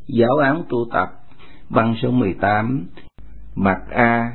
Giáo án tu tập, băng số 18, mặt A.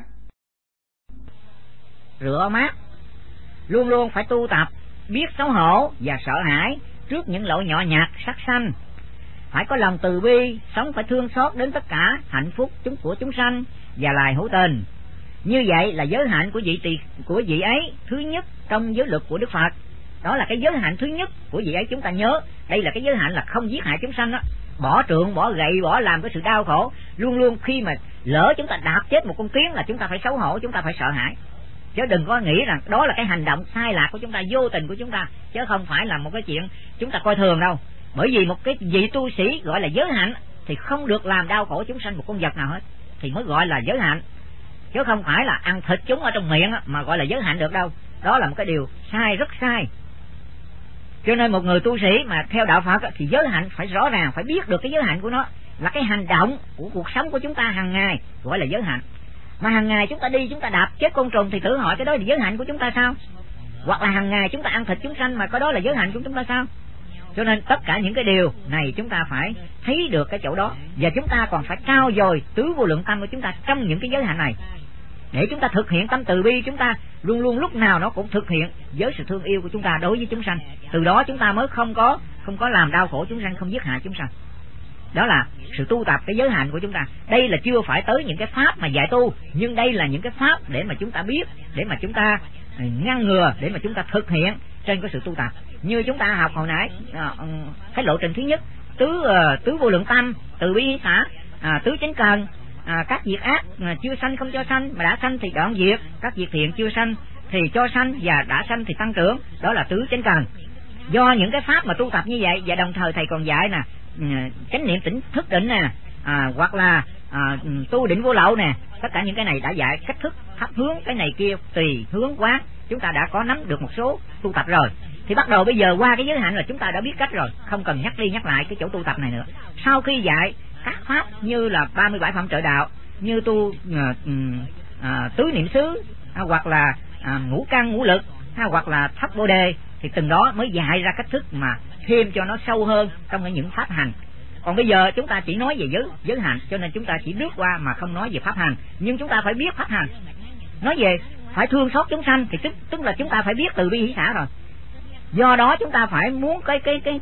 Rửa mát. Luôn luôn phải tu tập, biết xấu hổ và sợ hãi trước những lỗi nhỏ nhặt sát sanh. Phải có lòng từ bi, sống phải thương xót đến tất cả hạnh phúc của chúng sanh và loài hữu tình. Như vậy là giới hạnh của vị ấy thứ nhất trong giới luật của Đức Phật. Đó là cái giới hạnh thứ nhất của vị ấy, chúng ta nhớ. Đây là cái giới hạnh là không giết hại chúng sanh đó. Bỏ trượng, bỏ gậy, bỏ làm cái sự đau khổ. Luôn luôn khi mà lỡ chúng ta đạp chết một con kiến là chúng ta phải xấu hổ, chúng ta phải sợ hãi. Chứ đừng có nghĩ rằng đó là cái hành động sai lạc của chúng ta, vô tình của chúng ta, chứ không phải là một cái chuyện chúng ta coi thường đâu. Bởi vì một cái vị tu sĩ gọi là giới hạnh thì không được làm đau khổ chúng sanh một con vật nào hết, thì mới gọi là giới hạnh, chứ không phải là ăn thịt chúng ở trong miệng mà gọi là giới hạnh được đâu. Đó là một cái điều sai, rất sai. Cho nên một người tu sĩ mà theo đạo Phật thì giới hạnh phải rõ ràng, phải biết được cái giới hạnh của nó là cái hành động của cuộc sống của chúng ta hàng ngày, gọi là giới hạnh. Mà hàng ngày chúng ta đi, chúng ta đạp chết côn trùng thì thử hỏi cái đó là giới hạnh của chúng ta sao? Hoặc là hàng ngày chúng ta ăn thịt chúng sanh mà có đó là giới hạnh của chúng ta sao? Cho nên tất cả những cái điều này chúng ta phải thấy được cái chỗ đó, và chúng ta còn phải trau dồi tứ vô lượng tâm của chúng ta trong những cái giới hạnh này, để chúng ta thực hiện tâm từ bi. Chúng ta luôn luôn lúc nào nó cũng thực hiện với sự thương yêu của chúng ta đối với chúng sanh. Từ đó chúng ta mới không có làm đau khổ chúng sanh, không giết hại chúng sanh. Đó là sự tu tập cái giới hạnh của chúng ta. Đây là chưa phải tới những cái pháp mà dạy tu, nhưng đây là những cái pháp để mà chúng ta biết, để mà chúng ta ngăn ngừa, để mà chúng ta thực hiện trên cái sự tu tập. Như chúng ta học hồi nãy, cái lộ trình thứ nhất, tứ vô lượng tâm, từ bi hỷ xả, tứ chánh cần, các việc ác chưa sanh không cho sanh, mà đã sanh thì đoạn diệt, các việc thiện chưa sanh thì cho sanh, và đã sanh thì tăng trưởng. Đó là tứ chánh cần. Do những cái pháp mà tu tập như vậy, và đồng thời thầy còn dạy nè, chánh niệm tỉnh thức định nè, hoặc là tu định vô lậu nè. Tất cả những cái này đã dạy cách thức pháp hướng cái này kia tùy hướng quán. Chúng ta đã có nắm được một số tu tập rồi, thì bắt đầu bây giờ qua cái giới hạnh là chúng ta đã biết cách rồi, không cần nhắc đi nhắc lại cái chỗ tu tập này nữa. Sau khi dạy các pháp như là 37 phẩm trợ đạo, như tu tứ niệm xứ, hoặc là ngũ căn ngũ lực, hoặc là thất bồ đề, thì từng đó mới dạy ra cách thức mà thêm cho nó sâu hơn trong những pháp hành. Còn bây giờ chúng ta chỉ nói về giới hạnh, cho nên chúng ta chỉ lướt qua mà không nói về pháp hành. Nhưng chúng ta phải biết pháp hành. Nói về phải thương xót chúng sanh thì tức là chúng ta phải biết từ bi hỷ xả rồi. Do đó chúng ta phải muốn cái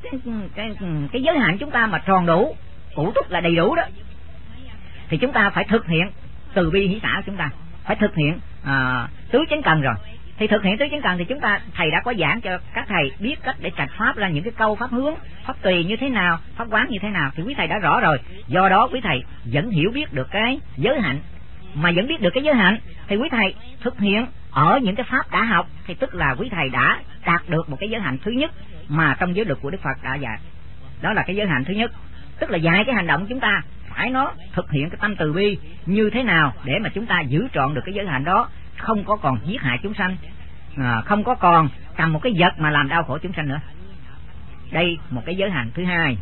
giới hạnh chúng ta mà tròn đủ, đủ túc là đầy đủ đó, thì chúng ta phải thực hiện từ bi hỷ xả của chúng ta, phải thực hiện tứ chánh cần rồi. Thì thực hiện tứ chánh cần thì thầy đã có giảng cho các thầy biết cách để trạch pháp ra những cái câu pháp hướng, pháp tùy như thế nào, pháp quán như thế nào, thì quý thầy đã rõ rồi. Do đó quý thầy vẫn hiểu biết được cái giới hạnh, mà vẫn biết được cái giới hạnh thì quý thầy thực hiện ở những cái pháp đã học, thì tức là quý thầy đã đạt được một cái giới hạnh thứ nhất mà trong giới luật của Đức Phật đã dạy. Đó là cái giới hạnh thứ nhất, tức là dạy cái hành động chúng ta phải nó thực hiện cái tâm từ bi như thế nào để mà chúng ta giữ trọn được cái giới hạnh đó, không có còn giết hại chúng sanh, không có còn cầm một cái vật mà làm đau khổ chúng sanh nữa. Đây một cái giới hạnh thứ hai.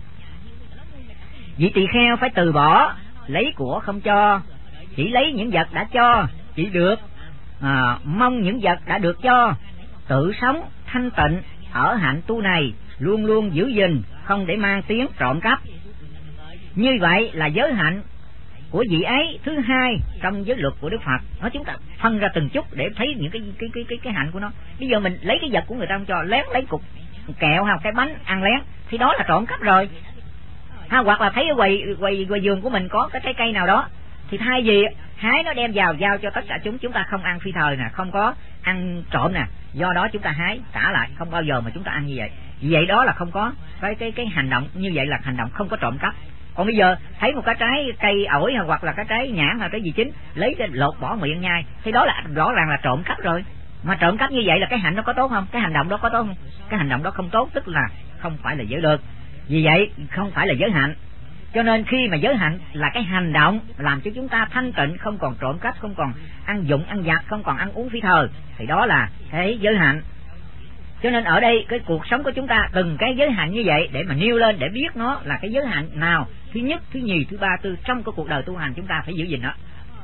Vị tỳ kheo phải từ bỏ lấy của không cho, chỉ lấy những vật đã cho, chỉ được mong những vật đã được cho, tự sống thanh tịnh ở hạnh tu này, luôn luôn giữ gìn, không để mang tiếng trộm cắp. Như vậy là giới hạnh của vị ấy thứ hai trong giới luật của Đức Phật. Nó chúng ta phân ra từng chút để thấy những cái hạnh của nó. Bây giờ mình lấy cái vật của người ta không cho, lén lấy cục kẹo hay cái bánh ăn lén thì đó là trộm cắp rồi. Hoặc là thấy ở quầy vườn của mình có cái trái cây nào đó, thì thay vì hái nó đem vào giao cho tất cả chúng ta không ăn phi thời nè, không có ăn trộm nè, do đó chúng ta hái trả lại, không bao giờ mà chúng ta ăn như vậy. Vì vậy đó là không có cái hành động như vậy, là hành động không có trộm cắp. Còn bây giờ thấy một cái trái cây ổi hoặc là cái trái nhãn hay cái gì chín, lấy cái lột bỏ miệng nhai, thì đó là rõ ràng là trộm cắp rồi. Mà trộm cắp như vậy là cái hạnh nó có tốt không? Cái hành động đó có tốt không? Cái hành động đó không tốt, tức là không phải là giới luật. Vì vậy không phải là giới hạnh. Cho nên khi mà giới hạnh là cái hành động làm cho chúng ta thanh tịnh, không còn trộm cắp, không còn ăn dụng ăn vặt, không còn ăn uống phi thời, thì đó là cái giới hạnh. Cho nên ở đây cái cuộc sống của chúng ta từng cái giới hạnh như vậy để mà nêu lên, để biết nó là cái giới hạnh nào, thứ nhất, thứ nhì, thứ ba, thứ trong cái cuộc đời tu hành chúng ta phải giữ gìn nó.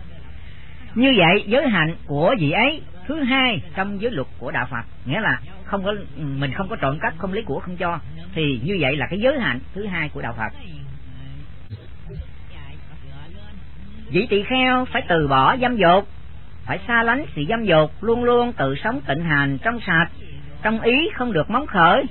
Như vậy giới hạnh của vị ấy thứ hai trong giới luật của đạo Phật, nghĩa là mình không có trộm cắp, không lấy của không cho, thì như vậy là cái giới hạnh thứ hai của đạo Phật. Vị tỳ kheo phải từ bỏ dâm dục, phải xa lánh sự dâm dục, luôn luôn tự sống tịnh hành trong sạch, trong ý không được móng khởi.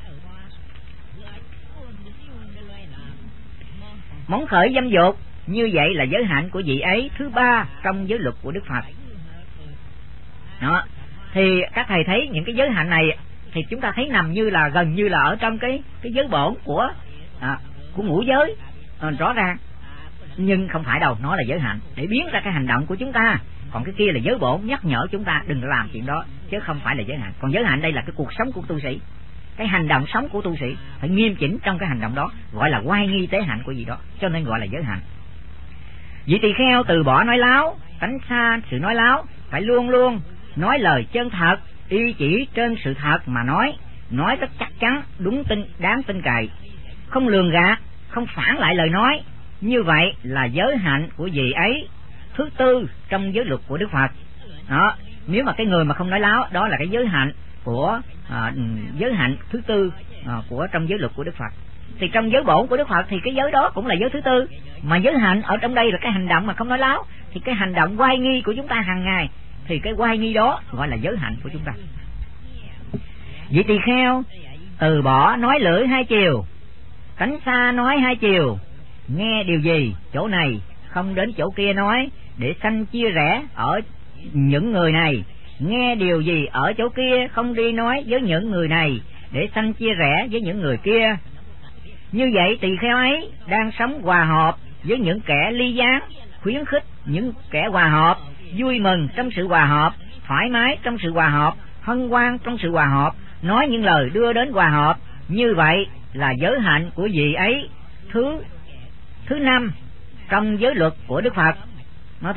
Móng khởi dâm dục, như vậy là giới hạn của vị ấy thứ ba trong giới luật của Đức Phật. Đó, thì các thầy thấy những cái giới hạn này thì chúng ta thấy nằm như là gần như là ở trong cái giới bổn của ngũ giới, rõ ràng. Nhưng không phải đâu, nó là giới hạn để biến ra cái hành động của chúng ta. Còn cái kia là giới bổn nhắc nhở chúng ta đừng làm chuyện đó, chứ không phải là giới hạn. Còn giới hạn đây là cái cuộc sống của tu sĩ, cái hành động sống của tu sĩ phải nghiêm chỉnh trong cái hành động đó, gọi là oai nghi tế hạnh của gì đó, cho nên gọi là giới hạn. Vị tỳ kheo từ bỏ nói láo, tránh xa sự nói láo, phải luôn luôn nói lời chân thật, y chỉ trên sự thật mà nói rất chắc chắn, đúng tin, đáng tin cậy, không lường gạt, không phản lại lời nói. Như vậy là giới hạnh của vị ấy thứ tư trong giới luật của Đức Phật. Đó, nếu mà cái người mà không nói láo, đó là cái giới hạnh của giới hạnh thứ tư của trong giới luật của Đức Phật. Thì trong giới bổn của Đức Phật thì cái giới đó cũng là giới thứ tư, mà giới hạnh ở trong đây là cái hành động mà không nói láo, thì cái hành động oai nghi của chúng ta hàng ngày, thì cái oai nghi đó gọi là giới hạnh của chúng ta. Vị tỳ kheo từ bỏ nói lưỡi hai chiều, tránh xa nói hai chiều, nghe điều gì chỗ này không đến chỗ kia nói, để sanh chia rẽ ở những người này, nghe điều gì ở chỗ kia không đi nói với những người này, để sanh chia rẽ với những người kia. Như vậy tỳ kheo ấy đang sống hòa hợp với những kẻ ly gián, khuyến khích những kẻ hòa hợp, vui mừng trong sự hòa hợp, thoải mái trong sự hòa hợp, hân hoan trong sự hòa hợp, nói những lời đưa đến hòa hợp. Như vậy là giới hạnh của vị ấy thứ năm trong giới luật của Đức Phật. Nó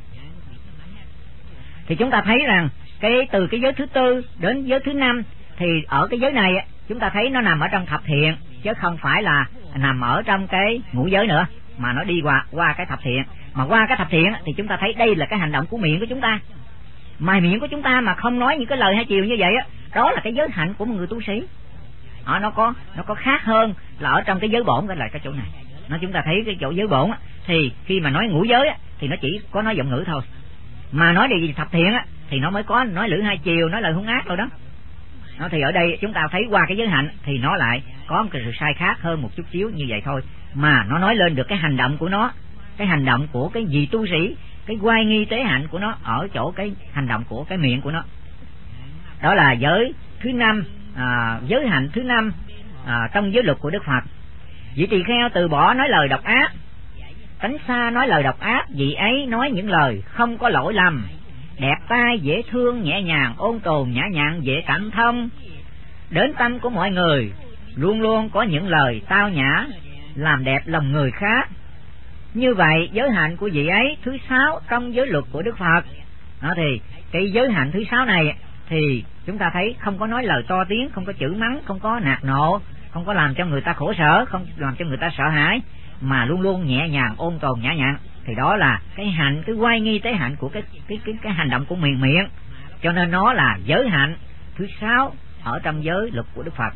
thì chúng ta thấy rằng từ cái giới thứ tư đến giới thứ năm, thì ở cái giới này chúng ta thấy nó nằm ở trong thập thiện, chứ không phải là nằm ở trong cái ngũ giới nữa, mà nó đi qua cái thập thiện. Mà qua cái thập thiện thì chúng ta thấy đây là cái hành động của miệng của chúng ta. Mà miệng của chúng ta mà không nói những cái lời hai chiều như vậy đó là cái giới hạnh của một người tu sĩ. Nó có khác hơn là ở trong cái giới bổn, cái là cái chỗ này. Chúng ta thấy cái chỗ giới bổn thì khi mà nói ngũ giới thì nó chỉ có nói giọng ngữ thôi, mà nói điều gì thập thiện thì nó mới có nói lưỡi hai chiều, nói lời hung ác rồi đó. Thì ở đây chúng ta thấy qua cái giới hạnh thì nó lại có một cái sự sai khác hơn một chút xíu như vậy thôi, mà nó nói lên được cái hành động của nó, cái hành động của cái vị tu sĩ, cái oai nghi tế hạnh của nó ở chỗ cái hành động của cái miệng của nó. Đó là giới thứ năm, giới hạnh thứ năm trong giới luật của Đức Phật. Vị tỳ kheo từ bỏ nói lời độc ác, tránh xa nói lời độc ác. Vị ấy nói những lời không có lỗi lầm, đẹp tai, dễ thương, nhẹ nhàng, ôn tồn, nhã nhặn, dễ cảm thông đến tâm của mọi người, luôn luôn có những lời tao nhã làm đẹp lòng người khác. Như vậy giới hạnh của vị ấy thứ sáu trong giới luật của Đức Phật. Thì cái giới hạnh thứ sáu này thì chúng ta thấy không có nói lời to tiếng, không có chửi mắng, không có nạt nộ, không có làm cho người ta khổ sở, không làm cho người ta sợ hãi, mà luôn luôn nhẹ nhàng, ôn tồn, nhã nhặn. Thì đó là cái hạnh, cái oai nghi tế hạnh của cái hành động của miệng. Cho nên nó là giới hạnh thứ sáu ở trong giới luật của Đức Phật.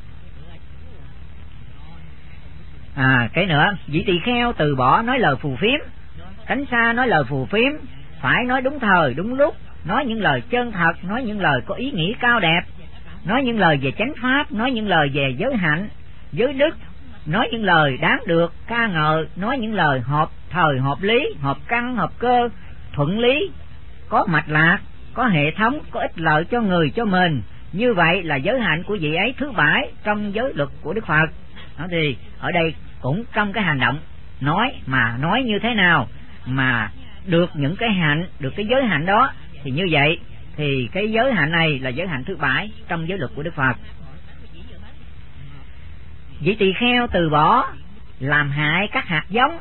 Cái nữa, vị tỳ kheo từ bỏ nói lời phù phiếm, tránh xa nói lời phù phiếm, phải nói đúng thời đúng lúc, nói những lời chân thật, nói những lời có ý nghĩa cao đẹp, nói những lời về chánh pháp, nói những lời về giới hạnh, giới đức, nói những lời đáng được ca ngợi, nói những lời hợp thời, hợp lý, hợp căn, hợp cơ, thuận lý, có mạch lạc, có hệ thống, có ích lợi cho người cho mình. Như vậy là giới hạnh của vị ấy thứ bảy trong giới luật của Đức Phật. Thì ở đây cũng trong cái hành động nói, mà nói như thế nào mà được những cái hạnh, được cái giới hạnh đó, thì như vậy thì cái giới hạnh này là giới hạnh thứ bảy trong giới luật của Đức Phật. Vị tỳ kheo từ bỏ làm hại các hạt giống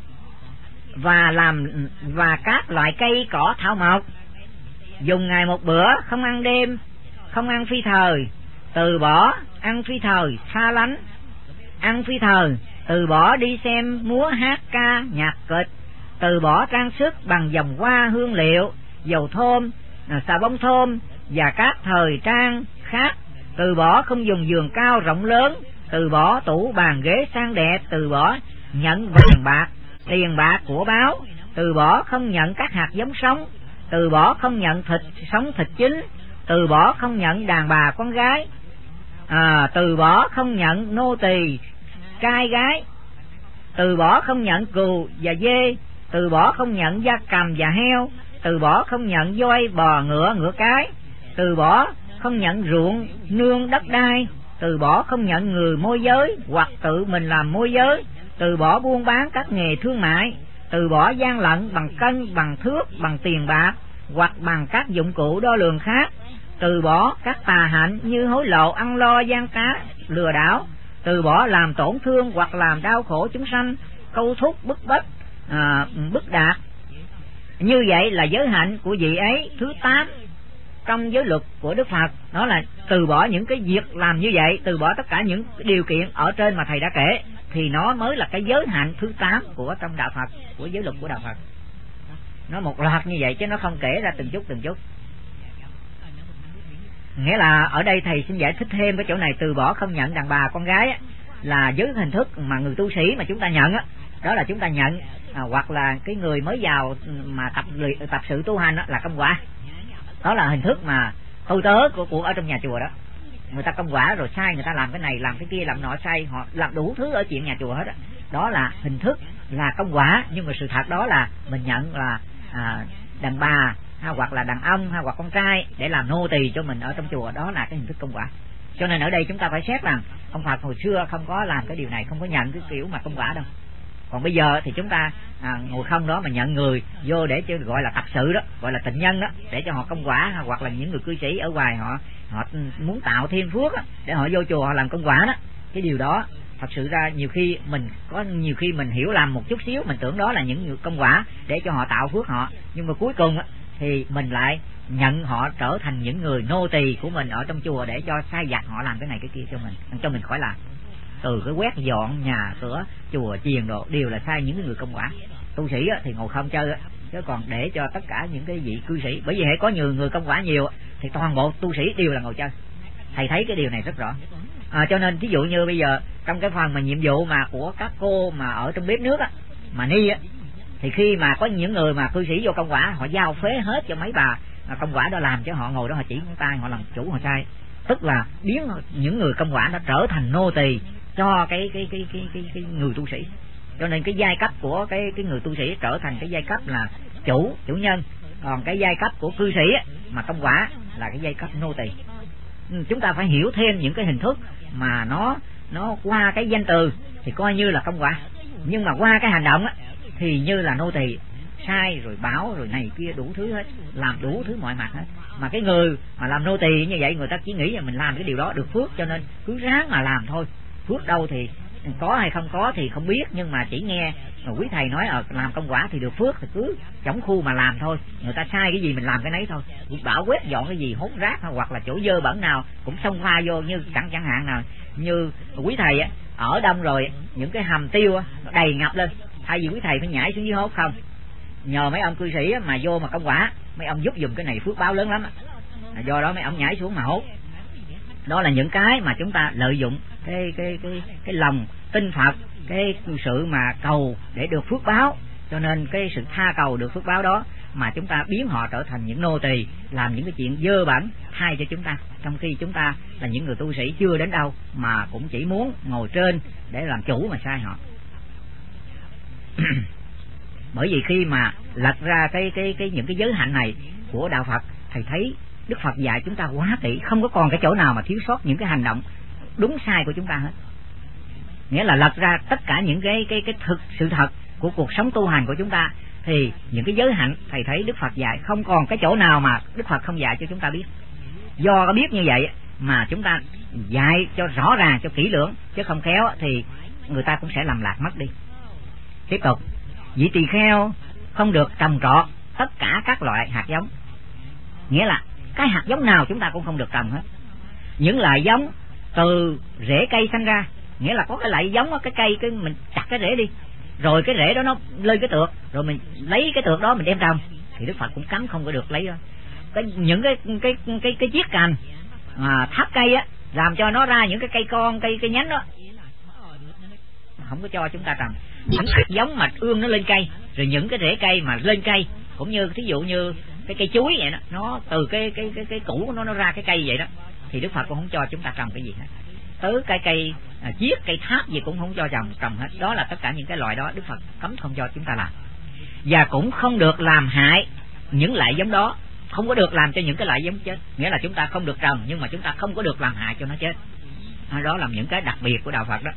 và các loại cây cỏ thảo mộc, dùng ngày một bữa, không ăn đêm, không ăn phi thời, từ bỏ ăn phi thời, xa lánh ăn phi thời, từ bỏ đi xem múa hát ca nhạc kịch, từ bỏ trang sức bằng vòng hoa hương liệu, dầu thơm, xà bông thơm và các thời trang khác, từ bỏ không dùng giường cao rộng lớn, từ bỏ tủ bàn ghế sang đẹp, từ bỏ nhận vàng bạc, tiền bạc của báo, từ bỏ không nhận các hạt giống sống, từ bỏ không nhận thịt sống thịt chín, từ bỏ không nhận đàn bà con gái, từ bỏ không nhận nô tỳ trai gái, từ bỏ không nhận cừu và dê, từ bỏ không nhận gia cầm và heo, từ bỏ không nhận voi bò ngựa cái, từ bỏ không nhận ruộng nương đất đai, từ bỏ không nhận người môi giới hoặc tự mình làm môi giới, từ bỏ buôn bán các nghề thương mại, từ bỏ gian lận bằng cân, bằng thước, bằng tiền bạc hoặc bằng các dụng cụ đo lường khác, từ bỏ các tà hạnh như hối lộ, ăn lo, gian trá, lừa đảo, từ bỏ làm tổn thương hoặc làm đau khổ chúng sanh, câu thúc, bức bách, bức đạt. Như vậy là giới hạnh của vị ấy thứ 8 trong giới luật của Đức Phật. Đó là từ bỏ những cái việc làm như vậy, từ bỏ tất cả những điều kiện ở trên mà thầy đã kể, thì nó mới là cái giới hạnh thứ 8 của trong đạo Phật, của giới luật của đạo Phật. Nó một loạt như vậy chứ nó không kể ra từng chút. Nghĩa là ở đây thầy xin giải thích thêm cái chỗ này, từ bỏ không nhận đàn bà con gái á, là giới hình thức mà người tu sĩ mà chúng ta nhận á, đó là chúng ta nhận hoặc là cái người mới vào mà tập sự tu hành á, là công quả. Đó là hình thức mà tu tớ của ở trong nhà chùa đó. Người ta công quả rồi sai, người ta làm cái này làm cái kia, làm nọ sai, họ làm đủ thứ ở chuyện nhà chùa hết đó. Đó là hình thức, là công quả. Nhưng mà sự thật đó là mình nhận là đàn bà hoặc là đàn ông hoặc con trai để làm nô tỳ cho mình ở trong chùa, đó là cái hình thức công quả. Cho nên ở đây chúng ta phải xét rằng ông Phật hồi xưa không có làm cái điều này, không có nhận cái kiểu mà công quả đâu. Còn bây giờ thì chúng ta ngồi không đó mà nhận người vô để cho gọi là tập sự đó, gọi là tịnh nhân đó, để cho họ công quả, hoặc là những người cư sĩ ở ngoài họ muốn tạo thêm phước đó, để họ vô chùa họ làm công quả đó. Cái điều đó thật sự ra nhiều khi mình hiểu lầm một chút xíu, mình tưởng đó là những người công quả để cho họ tạo phước họ, nhưng mà cuối cùng thì mình lại nhận họ trở thành những người nô tỳ của mình ở trong chùa để cho sai vặt họ làm cái này cái kia cho mình khỏi làm. Từ cái quét dọn nhà cửa chùa chiền đồ đều là sai những người công quả. Tu sĩ thì ngồi không chơi, chứ còn để cho tất cả những cái vị cư sĩ, bởi vì hễ có nhiều người công quả nhiều thì toàn bộ tu sĩ đều là ngồi chơi. Thầy thấy cái điều này rất rõ. Cho nên ví dụ như bây giờ trong cái phần mà nhiệm vụ mà của các cô mà ở trong bếp nước mà ni thì khi mà có những người mà cư sĩ vô công quả, họ giao phế hết cho mấy bà công quả đó làm, cho họ ngồi đó họ chỉ ngón tay, họ làm chủ họ sai, tức là biến những người công quả đó trở thành nô tỳ cho cái người tu sĩ. Cho nên cái giai cấp của cái người tu sĩ trở thành cái giai cấp là chủ nhân, còn cái giai cấp của cư sĩ mà công quả là cái giai cấp nô tỳ. Chúng ta phải hiểu thêm những cái hình thức mà nó qua cái danh từ thì coi như là công quả, nhưng mà qua cái hành động thì như là nô tỳ, sai rồi báo rồi này kia đủ thứ hết, làm đủ thứ mọi mặt hết. Mà cái người mà làm nô tỳ như vậy, người ta chỉ nghĩ là mình làm cái điều đó được phước, cho nên cứ ráng mà làm thôi. Phước đâu thì có hay không có thì không biết, nhưng mà chỉ nghe quý thầy nói làm công quả thì được phước, thì cứ chống khu mà làm thôi. Người ta sai cái gì mình làm cái nấy thôi, bảo quét dọn cái gì, hốt rác hoặc là chỗ dơ bẩn nào cũng xông pha vô, như chẳng hạn nào như quý thầy ở đông rồi những cái hầm tiêu nó đầy ngập lên, thay vì quý thầy phải nhảy xuống dưới hốt không, nhờ mấy ông cư sĩ mà vô mà công quả, mấy ông giúp dùm cái này phước báo lớn lắm do đó mấy ông nhảy xuống mà hốt. Đó là những cái mà chúng ta lợi dụng cái lòng tin Phật, cái sự mà cầu để được phước báo, cho nên cái sự tha cầu được phước báo đó mà chúng ta biến họ trở thành những nô tỳ, làm những cái chuyện dơ bẩn thay cho chúng ta, trong khi chúng ta là những người tu sĩ chưa đến đâu mà cũng chỉ muốn ngồi trên để làm chủ mà sai họ. Bởi vì khi mà lật ra những cái giới hạnh này của đạo Phật, thầy thấy Đức Phật dạy chúng ta quá kỹ, không có còn cái chỗ nào mà thiếu sót những cái hành động đúng sai của chúng ta hết. Nghĩa là lật ra tất cả những cái sự thật của cuộc sống tu hành của chúng ta, thì những cái giới hạnh thầy thấy Đức Phật dạy không còn cái chỗ nào mà Đức Phật không dạy cho chúng ta biết. Do có biết như vậy mà chúng ta dạy cho rõ ràng, cho kỹ lưỡng, chứ không khéo thì người ta cũng sẽ làm lạc mất đi. Tiếp tục, vị tỳ kheo không được trồng trọt tất cả các loại hạt giống. Nghĩa là cái hạt giống nào chúng ta cũng không được trồng hết. Những loại giống từ rễ cây sanh ra, nghĩa là có cái loại giống cái cây cái mình chặt cái rễ đi, rồi cái rễ đó nó lên cái tược, rồi mình lấy cái tược đó mình đem trồng, thì Đức Phật cũng cấm không có được lấy đó. Những cái chiếc cành tháp cây làm cho nó ra những cái cây con, cây nhánh đó, không có cho chúng ta trồng. Những hạt giống mà ương nó lên cây rồi những cái rễ cây mà lên cây, cũng như thí dụ như cái cây chuối vậy đó, nó từ cái củ của nó ra cái cây vậy đó, thì Đức Phật cũng không cho chúng ta trồng cái gì hết. Tới cây chiết, cây tháp gì cũng không cho trồng hết. Đó là tất cả những cái loại đó Đức Phật cấm không cho chúng ta làm. Và cũng không được làm hại những loại giống đó, không có được làm cho những cái loại giống chết. Nghĩa là chúng ta không được trồng, nhưng mà chúng ta không có được làm hại cho nó chết. Đó là những cái đặc biệt của đạo Phật đó.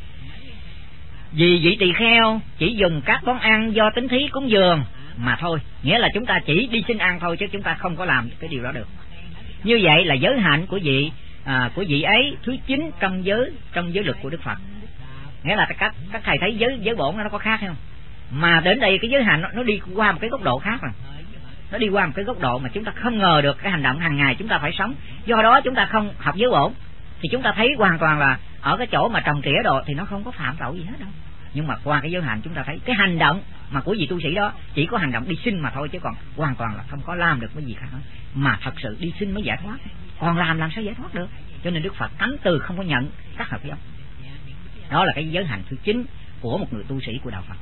Vì vị tỳ kheo chỉ dùng các món ăn do tín thí cúng dường mà thôi, nghĩa là chúng ta chỉ đi xin ăn thôi, chứ chúng ta không có làm cái điều đó được. Như vậy là giới hạnh của vị ấy thứ 9 trong giới luật của Đức Phật. Nghĩa là các thầy thấy giới bổn nó có khác không? Mà đến đây cái giới hạnh nó đi qua một cái góc độ khác rồi. Nó đi qua một cái góc độ mà chúng ta không ngờ được, cái hành động hàng ngày chúng ta phải sống. Do đó chúng ta không học giới bổn thì chúng ta thấy hoàn toàn là ở cái chỗ mà trồng trĩa đồ thì nó không có phạm tội gì hết đâu. Nhưng mà qua cái giới hạnh chúng ta thấy cái hành động mà của vị tu sĩ đó chỉ có hành động đi xin mà thôi, chứ còn hoàn toàn là không có làm được cái gì khác hết. Mà thật sự đi xin mới giải thoát, còn làm sao giải thoát được. Cho nên Đức Phật cấm từ không có nhận các hợp giống. Đó là cái giới hạnh thứ 9 của một người tu sĩ của đạo Phật.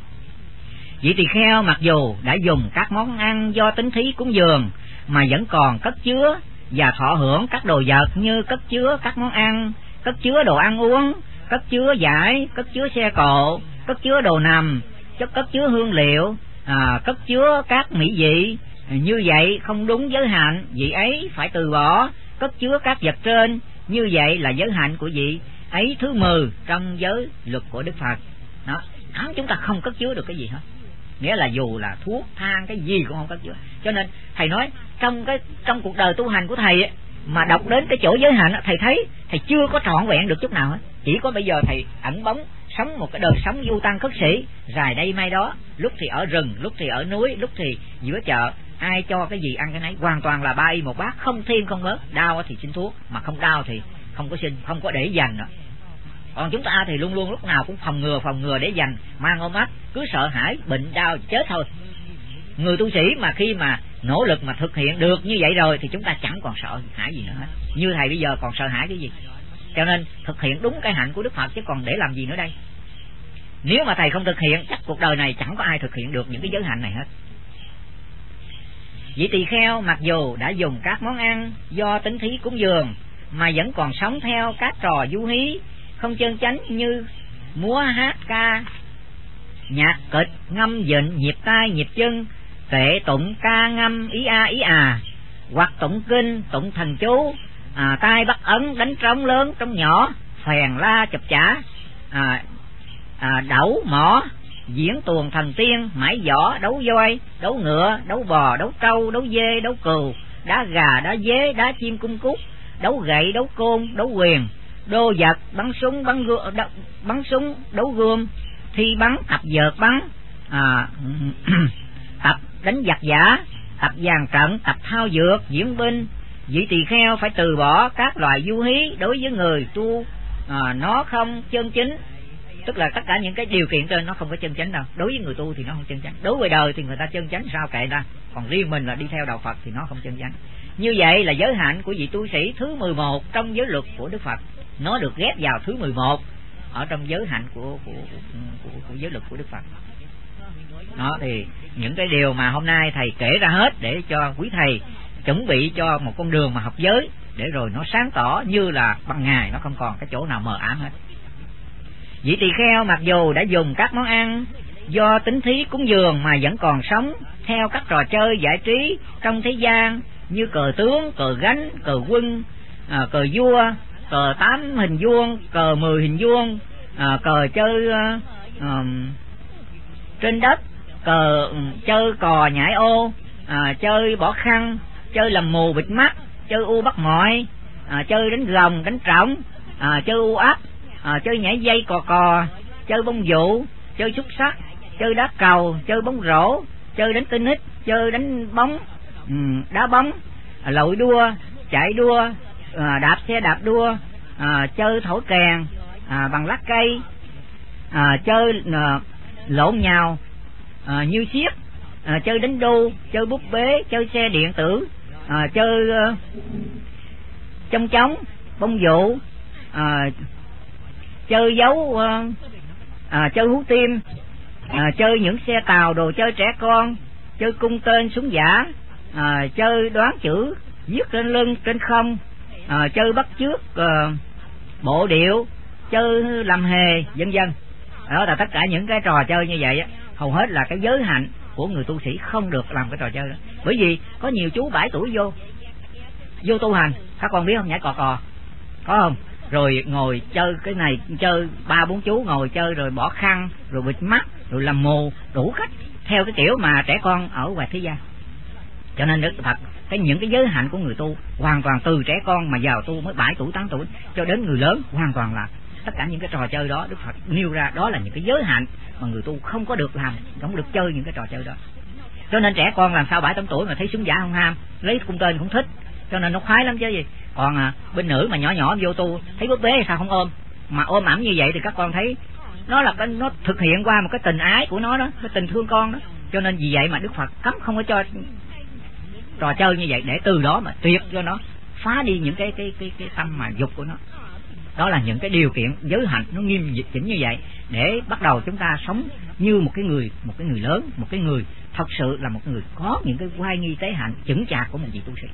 Vị tỳ kheo mặc dù đã dùng các món ăn do tín thí cúng dường mà vẫn còn cất chứa và thọ hưởng các đồ vật như cất chứa các món ăn, cất chứa đồ ăn uống, cất chứa vải, cất chứa xe cộ, cất chứa đồ nằm, cất chứa hương liệu, cất chứa các mỹ vị. Như vậy không đúng giới hạnh, vị ấy phải từ bỏ cất chứa các vật trên. Như vậy là giới hạnh của vị ấy thứ 10 trong giới luật của Đức Phật. Đó, chúng ta không cất chứa được cái gì hết. Nghĩa là dù là thuốc thang cái gì cũng không cất chứa. Cho nên thầy nói trong cuộc đời tu hành của thầy ấy, mà đọc đến cái chỗ giới hạnh, thầy thấy thầy chưa có trọn vẹn được chút nào hết. Chỉ có bây giờ thầy ẩn bóng sống một cái đời sống du tăng khất sĩ, rài đây mai đó, lúc thì ở rừng, lúc thì ở núi, lúc thì giữa chợ, ai cho cái gì ăn cái nấy, hoàn toàn là 3 y 1 bát, không thêm không bớt. Đau thì xin thuốc, mà không đau thì không có xin, không có để dành nữa. Còn chúng ta thì luôn luôn lúc nào cũng phòng ngừa để dành, mang ôm ấp, cứ sợ hãi bệnh đau chết thôi. Người tu sĩ mà khi mà nỗ lực mà thực hiện được như vậy rồi thì chúng ta chẳng còn sợ hãi gì nữa hết. Như thầy bây giờ còn sợ hãi cái gì? Cho nên thực hiện đúng cái hạnh của Đức Phật, chứ còn để làm gì nữa đây. Nếu mà thầy không thực hiện, chắc cuộc đời này chẳng có ai thực hiện được những cái giới hạnh này hết. Vị tỳ kheo mặc dù đã dùng các món ăn do tín thí cúng dường mà vẫn còn sống theo các trò du hí không chân chánh như múa hát ca, nhạc kịch, ngâm vịnh, nhịp tay nhịp chân, tệ tụng ca ngâm ý à, hoặc tụng kinh, tụng thần chú, tay bắt ấn, đánh trống lớn trống nhỏ, phèn la chập chả, đẩu mõ, diễn tuồng thần tiên, mãi võ, đấu voi, đấu ngựa, đấu bò, đấu trâu, đấu dê, đấu cừu, đá gà, đá dế, đá chim cung cút, đấu gậy, đấu côn, đấu quyền, đô vật, bắn súng, đấu gươm, thi bắn, tập vợt bắn, tập đánh giặc giả, tập dàn trận, tập thao dược, diễn binh. Vị tỳ kheo phải từ bỏ các loại du hí đối với người tu nó không chân chính. Tức là tất cả những cái điều kiện trên nó không có chân chánh đâu. Đối với người tu thì nó không chân chánh. Đối với đời thì người ta chân chánh, sao kệ ta. Còn riêng mình là đi theo đạo Phật thì nó không chân chánh. Như vậy là giới hạnh của vị tu sĩ thứ 11 trong giới luật của Đức Phật. Nó được ghép vào thứ 11 ở trong giới hạnh của giới luật của Đức Phật. Đó thì những cái điều mà hôm nay thầy kể ra hết để cho quý thầy chuẩn bị cho một con đường mà học giới, để rồi nó sáng tỏ như là ban ngày, nó không còn cái chỗ nào mờ ám hết. Vị tỳ kheo mặc dù đã dùng các món ăn do tín thí cúng dường mà vẫn còn sống theo các trò chơi giải trí trong thế gian như cờ tướng, cờ gánh, cờ quân, cờ vua, cờ 8 hình vuông, cờ 10 hình vuông, cờ chơi trên đất, cờ chơi cò nhảy ô, chơi bỏ khăn, chơi làm mù bịt mắt, chơi u bắt mọi, chơi đánh gồng, đánh trống, chơi u ấp, chơi nhảy dây cò, chơi bông vụ, chơi xúc sắc, chơi đá cầu, chơi bóng rổ, chơi đánh tennis, chơi đánh bóng, đá bóng, lội đua, chạy đua, đạp xe đạp đua, chơi thổi kèn bằng lá cây, chơi lộn nhào như xiếc, chơi đánh đu, chơi búp bế, chơi xe điện tử, chơi chong chóng, bông vụ, chơi dấu, chơi hú tim, chơi những xe tàu đồ chơi trẻ con, chơi cung tên súng giả, chơi đoán chữ viết trên lưng trên không, chơi bắt chước bộ điệu, chơi làm hề vân vân. Đó là tất cả những cái trò chơi như vậy á, hầu hết là cái giới hạnh của người tu sĩ không được làm cái trò chơi đó. Bởi vì có nhiều chú 7 tuổi vô tu hành, các con biết không, nhảy cò có không, rồi ngồi chơi cái này, chơi 3-4 chú ngồi chơi rồi bỏ khăn rồi bịt mắt rồi làm mù đủ cách theo cái kiểu mà trẻ con ở ngoài thế gian. Cho nên Đức Phật những cái giới hạnh của người tu hoàn toàn từ trẻ con mà vào tu mới 7 tuổi 8 tuổi cho đến người lớn, hoàn toàn là tất cả những cái trò chơi đó Đức Phật nêu ra đó là những cái giới hạnh mà người tu không có được làm, không được chơi những cái trò chơi đó. Cho nên trẻ con làm sao 7-8 tuổi mà thấy súng giả không ham, lấy cung tên cũng thích, cho nên nó khoái lắm chứ gì. Còn bên nữ mà nhỏ nhỏ vô tu thấy búp bê thì sao không ôm, mà ôm ẩm như vậy thì các con thấy nó là nó thực hiện qua một cái tình ái của nó đó, cái tình thương con đó. Cho nên vì vậy mà Đức Phật cấm không có cho trò chơi như vậy, để từ đó mà tuyệt cho nó, phá đi những cái tâm mà dục của nó. Đó là những cái điều kiện giới hạnh nó nghiêm chỉnh như vậy, để bắt đầu chúng ta sống như một cái người lớn, một cái người thật sự là một người có những cái oai nghi tế hạnh chững chạc của một vị tu sĩ.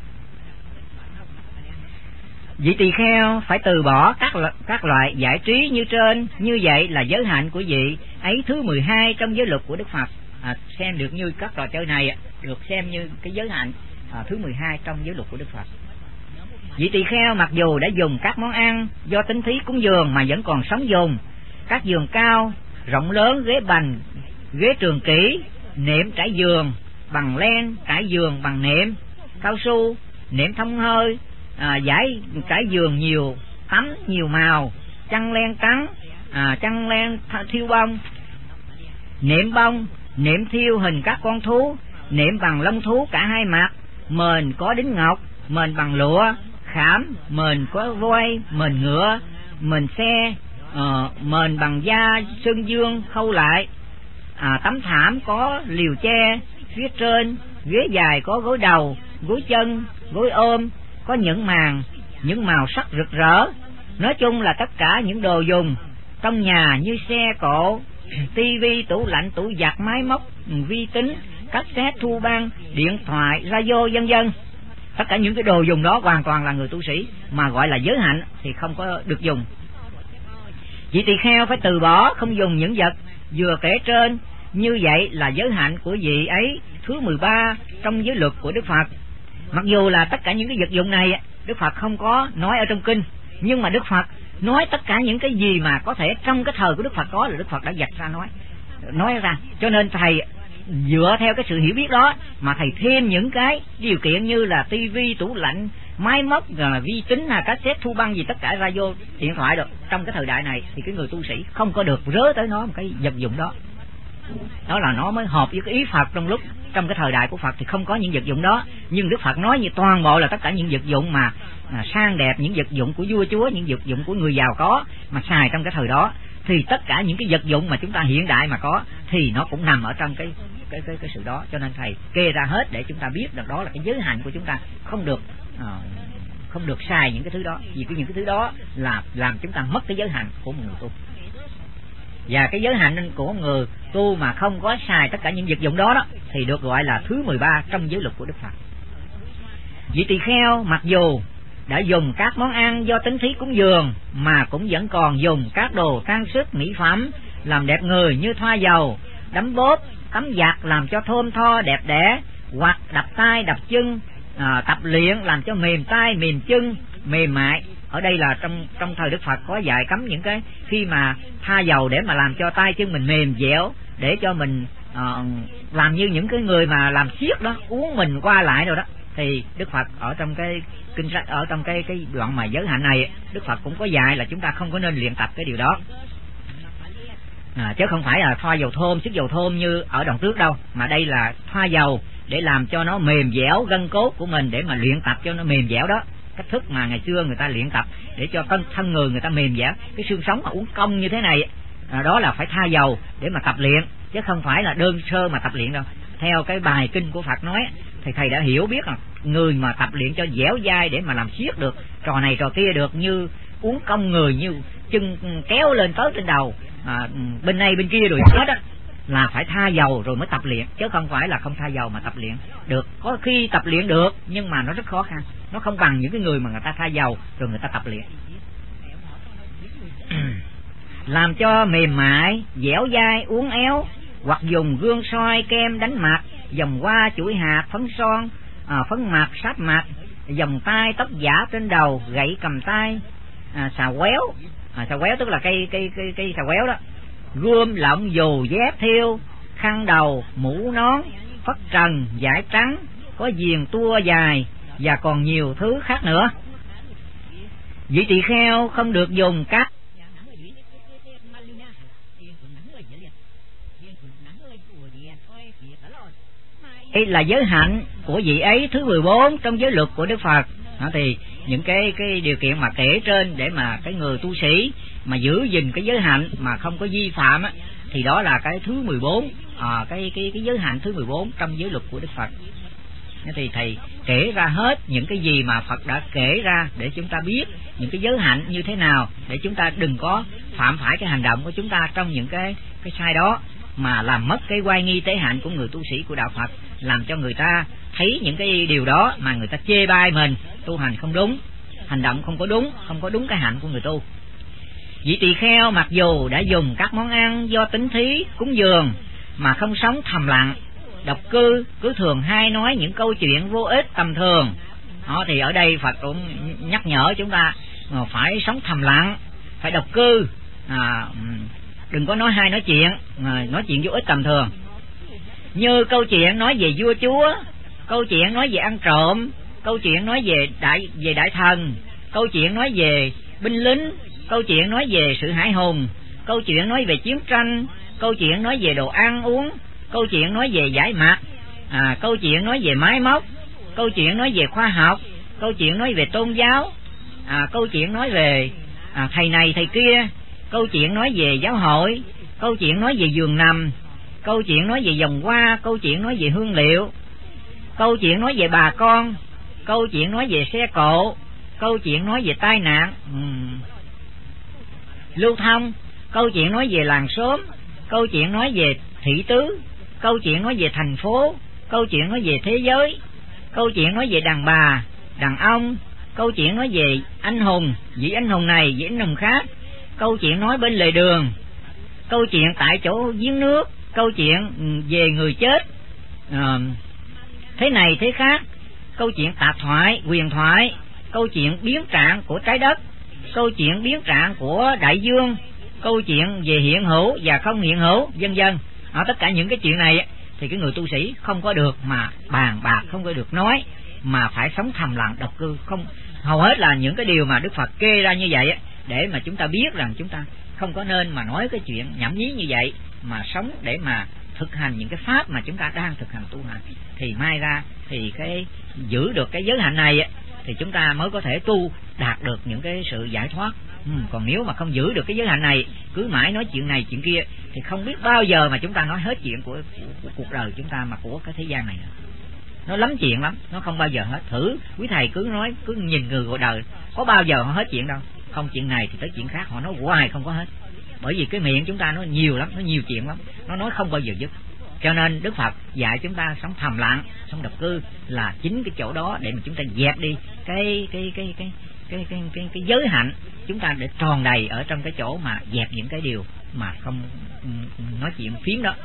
Vị tỳ kheo phải từ bỏ các loại giải trí như trên, như vậy là giới hạnh của vị ấy thứ 12 trong giới luật của Đức Phật. Xem được như các trò chơi này được xem như cái giới hạnh thứ 12 trong giới luật của Đức Phật. Vị tỳ kheo mặc dù đã dùng các món ăn do tín thí cúng dường mà vẫn còn sống dùng các giường cao, rộng lớn, ghế bành, ghế trường kỷ, nệm trải giường bằng len, trải giường bằng nệm cao su, nệm thông hơi, giải trải giường nhiều tấm nhiều màu, chăn len trắng, chăn len thiêu bông, nệm bông, nệm thiêu hình các con thú, nệm bằng lông thú cả hai mặt, mền có đính ngọc, mền bằng lụa, khảm, mền có voi, mền ngựa, mền xe, mền bằng da sơn dương khâu lại, tấm thảm có liều tre, phía trên ghế dài có gối đầu, gối chân, gối ôm, có những màu sắc rực rỡ. Nói chung là tất cả những đồ dùng trong nhà như xe cộ, tivi, tủ lạnh, tủ giặt, máy móc, vi tính, cassette, thu băng, điện thoại, radio vân vân. Tất cả những cái đồ dùng đó hoàn toàn là người tu sĩ mà gọi là giới hạnh thì không có được dùng. Vị tỳ kheo phải từ bỏ không dùng những vật vừa kể trên, như vậy là giới hạnh của vị ấy thứ 13 trong giới luật của Đức Phật. Mặc dù là tất cả những cái vật dụng này Đức Phật không có nói ở trong kinh, nhưng mà Đức Phật nói tất cả những cái gì mà có thể trong cái thời của Đức Phật có là Đức Phật đã vạch ra nói ra. Cho nên thầy dựa theo cái sự hiểu biết đó mà thầy thêm những cái điều kiện như là tivi, tủ lạnh, máy móc, vi tính, cassette, thu băng gì, tất cả radio, điện thoại được trong cái thời đại này thì cái người tu sĩ không có được rớ tới nó một cái vật dụng đó. Đó là nó mới hợp với cái ý Phật trong cái thời đại của Phật thì không có những vật dụng đó. Nhưng Đức Phật nói như toàn bộ là tất cả những vật dụng mà sang đẹp, những vật dụng của vua chúa, những vật dụng của người giàu có mà xài trong cái thời đó, thì tất cả những cái vật dụng mà chúng ta hiện đại mà có thì nó cũng nằm ở trong cái sự đó. Cho nên thầy kê ra hết để chúng ta biết được đó là cái giới hạn của chúng ta, không được xài những cái thứ đó, vì những cái thứ đó là làm chúng ta mất cái giới hạn của một người tu. Và cái giới hạn của người tu mà không có xài tất cả những vật dụng đó thì được gọi là thứ 13 trong giới luật của Đức Phật. Vị tỳ kheo mặc dù đã dùng các món ăn do tín thí cúng dường mà cũng vẫn còn dùng các đồ trang sức mỹ phẩm làm đẹp người như thoa dầu, đấm bóp, tắm giặt làm cho thơm tho đẹp đẽ, hoặc đập tay đập chân, tập luyện làm cho mềm tay mềm chân mềm mại. Ở đây là trong thời Đức Phật có dạy cấm những cái khi mà thoa dầu để mà làm cho tay chân mình mềm dẻo, để cho mình làm như những cái người mà làm xiếc đó, uống mình qua lại rồi đó. Thì Đức Phật ở trong cái kinh sách, ở trong cái đoạn mà giới hạnh này, Đức Phật cũng có dạy là chúng ta không có nên luyện tập cái điều đó, chứ không phải là thoa dầu thơm, sức dầu thơm như ở đoạn trước đâu, mà đây là thoa dầu để làm cho nó mềm dẻo gân cốt của mình, để mà luyện tập cho nó mềm dẻo đó. Cách thức mà ngày xưa người ta luyện tập để cho thân người người ta mềm dẻo, cái xương sống mà uống cong như thế này, đó là phải thoa dầu để mà tập luyện, chứ không phải là đơn sơ mà tập luyện đâu. Theo cái bài kinh của Phật nói thì thầy đã hiểu biết là người mà tập luyện cho dẻo dai để mà làm xiết được trò này trò kia được, như uống cong người, như chân kéo lên tới trên đầu, bên này bên kia rồi hết á, là phải tha dầu rồi mới tập luyện, chứ không phải là không tha dầu mà tập luyện được. Có khi tập luyện được nhưng mà nó rất khó khăn, nó không bằng những cái người mà người ta tha dầu rồi người ta tập luyện. Làm cho mềm mại, dẻo dai, uốn éo, hoặc dùng gương soi, kem đánh mặt, vòng hoa, chuỗi hạt, phấn son, phấn mặt, sáp mặt, vòng tay, tóc giả trên đầu, gậy cầm tay, xà quéo, xà quéo tức là cây xà quéo đó, gươm, lọng, dù, dép thêu, khăn đầu, mũ nón, phất trần, dải trắng, có viền tua dài và còn nhiều thứ khác nữa. Vị tỳ kheo không được dùng các đây là giới hạnh của vị ấy thứ 14 trong giới luật của Đức Phật. Thì những cái điều kiện mà kể trên để mà cái người tu sĩ mà giữ gìn cái giới hạnh mà không có vi phạm á, thì đó là cái thứ 14, cái giới hạnh thứ 14 trong giới luật của Đức Phật. Thì thầy kể ra hết những cái gì mà Phật đã kể ra để chúng ta biết những cái giới hạnh như thế nào, để chúng ta đừng có phạm phải cái hành động của chúng ta trong những cái sai đó, mà làm mất cái oai nghi tế hạnh của người tu sĩ của đạo Phật, làm cho người ta thấy những cái điều đó mà người ta chê bai mình tu hành không đúng, hành động không có đúng cái hạnh của người tu. Vị tỳ kheo mặc dù đã dùng các món ăn do tín thí cúng dường mà không sống thầm lặng, độc cư, cứ thường hay nói những câu chuyện vô ích tầm thường. Thì ở đây Phật cũng nhắc nhở chúng ta phải sống thầm lặng, phải độc cư, đừng có nói hay nói chuyện vô ích tầm thường, như câu chuyện nói về vua chúa, câu chuyện nói về ăn trộm, câu chuyện nói về đại thần, câu chuyện nói về binh lính, câu chuyện nói về sự hãi hùng, câu chuyện nói về chiến tranh, câu chuyện nói về đồ ăn uống, câu chuyện nói về giải mặt, câu chuyện nói về máy móc, câu chuyện nói về khoa học, câu chuyện nói về tôn giáo, câu chuyện nói về thầy này thầy kia, câu chuyện nói về giáo hội, câu chuyện nói về giường nằm, câu chuyện nói về vòng hoa, câu chuyện nói về hương liệu, câu chuyện nói về bà con, câu chuyện nói về xe cộ, câu chuyện nói về tai nạn lưu thông, câu chuyện nói về làng xóm, câu chuyện nói về thị tứ, câu chuyện nói về thành phố, câu chuyện nói về thế giới, câu chuyện nói về đàn bà, đàn ông, câu chuyện nói về anh hùng, vị anh hùng này, vị anh hùng khác, câu chuyện nói bên lề đường, câu chuyện tại chỗ giếng nước, câu chuyện về người chết thế này thế khác, câu chuyện tạp thoại, huyền thoại, câu chuyện biến trạng của trái đất, câu chuyện biến trạng của đại dương, câu chuyện về hiện hữu và không hiện hữu, vân vân. Tất cả những cái chuyện này thì cái người tu sĩ không có được mà bàn bạc, không có được nói, mà phải sống thầm lặng độc cư. Không, hầu hết là những cái điều mà Đức Phật kê ra như vậy để mà chúng ta biết rằng chúng ta không có nên mà nói cái chuyện nhảm nhí như vậy, mà sống để mà thực hành những cái pháp mà chúng ta đang thực hành tu hành, thì mai ra thì cái giữ được cái giới hạnh này thì chúng ta mới có thể tu đạt được những cái sự giải thoát. Còn nếu mà không giữ được cái giới hạnh này, cứ mãi nói chuyện này chuyện kia, thì không biết bao giờ mà chúng ta nói hết chuyện của cuộc đời chúng ta mà của cái thế gian này nữa. Nó lắm chuyện lắm, nó không bao giờ hết. Thử quý thầy cứ nói, cứ nhìn người cuộc đời, có bao giờ họ hết chuyện đâu. Không chuyện này thì tới chuyện khác, họ nói hoài không có hết. Bởi vì cái miệng chúng ta nó nhiều lắm, nó nhiều chuyện lắm, nó nói không bao giờ dứt. Cho nên Đức Phật dạy chúng ta sống thầm lặng, sống độc cư là chính cái chỗ đó để mà chúng ta dẹp đi cái giới hạnh, chúng ta để tròn đầy ở trong cái chỗ mà dẹp những cái điều mà không nói chuyện phiếm đó.